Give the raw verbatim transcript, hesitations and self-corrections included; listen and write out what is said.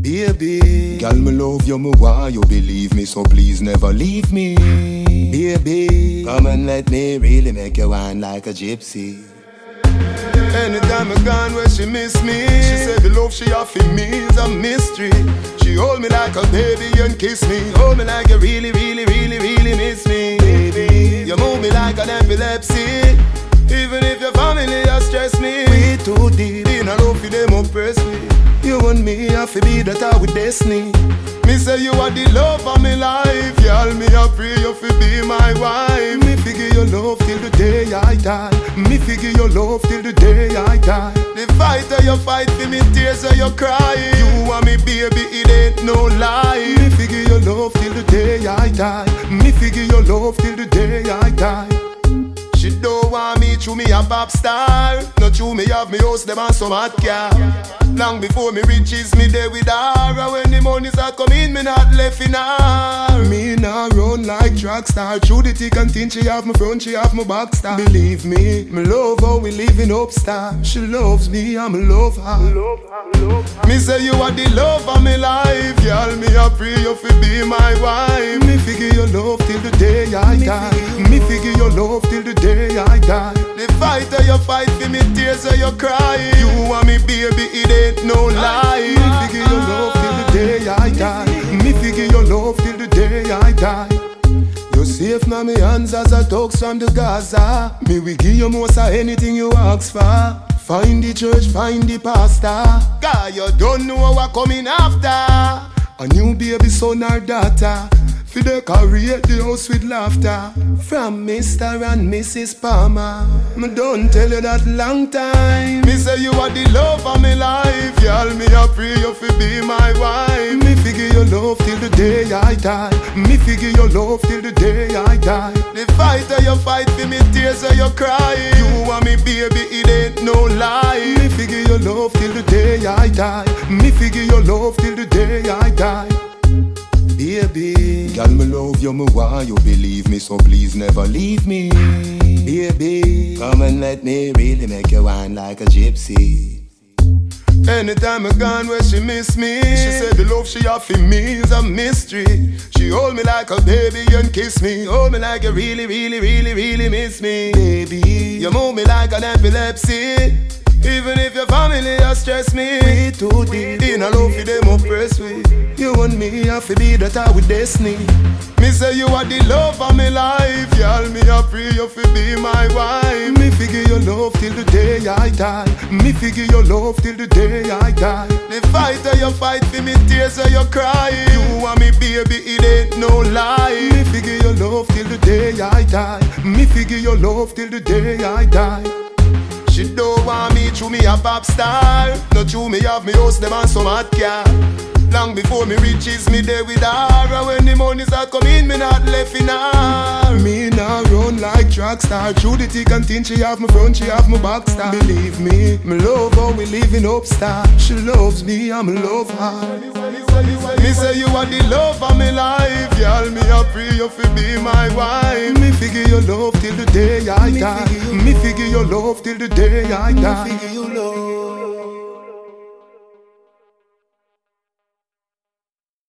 Baby, girl, me love you, me why you believe me, so please never leave me. Baby, come and let me really make you wine like a gypsy. Anytime I gone where she miss me, she said the love she offer me is a mystery. She hold me like a baby and kiss me, hold me like you really, really, really, really miss me. Baby, you move me like an epilepsy. Even if your family has stressed me, we too deep in a love for them oppress me. You and me have to be that with destiny. Me say you are the love of my life. Y'all me I pray you fi be my wife. Me figure your love till the day I die. Me figure your love till the day I die. The fight that you fight for me, tears that you cry. You and me baby, it ain't no lie. Me figure your love till the day I die. Me figure your love till the day I die. She don't want me through me a pop star. Not through me have me house them and some hot car. Long before me riches me there with her. And when the money start coming me not left in her. Me nah run like track star. Through the thick and thin she have my front, she have my back star. Believe me, me love how we live in upstar. She loves me and me love her. Love her, love her. Me say you are the love of my life. Girl me a pray you fi be my wife. Me figure your love till the day I die. Me figure your love till the day I die. The fight that you fight for me, tears that you cry. You and me baby, it ain't no lie. Me figure your love till the day I die. Me figure your love till the day I die. You're safe now me hands as a dogs from the Gaza. Me we give you most of anything you ask for. Find the church, find the pastor. God, you don't know what coming after. A new baby son or daughter. Fi decorate the house with laughter. From Mister and Missus Palmer. Me don't tell you that long time. Me say you are the love of my life. Y'all me a pray you fi be my wife. Me figure your love till the day I die. Me figure your love till the day I die. The fight that you fight for me, tears that you cry. You and me baby, it ain't no lie. Me figure your love till the day I die. Me figure your love till the day I die. Baby, girl, me love you, me why you believe me, so please never leave me. Baby, come and let me really make you wine like a gypsy. Anytime I gone where she miss me, she said the love she offer me is a mystery. She hold me like a baby and kiss me, hold me like you really, really, really, really miss me. Baby, you move me like an epilepsy. Even if your family has stressed me, we too deep in a love for them oppress me. You and me have to be that with destiny. Me say you are the love of my life. Y'all me a pray you fi be my wife. Me figure your love till the day I die. Me figure your love till the day I die. The fight that you fight for me, tears that you cry. You and me baby, it ain't no lie. Me figure your love till the day I die. Me figure your love till the day I die. She don't want me through me a pop star. Not through me have me house them and some hot car. Long before me riches me there with her. And when the money start coming me not left in her. Me nah run like track star. Through the thick and thin she have my front, she have my back star. Believe me, me love how we live in upstar. She loves me and me love her. Me say you are the love of my life. Y'all me a pray you fi be my wife. Me figure your love till the day I die. Me figure your love till the day I die.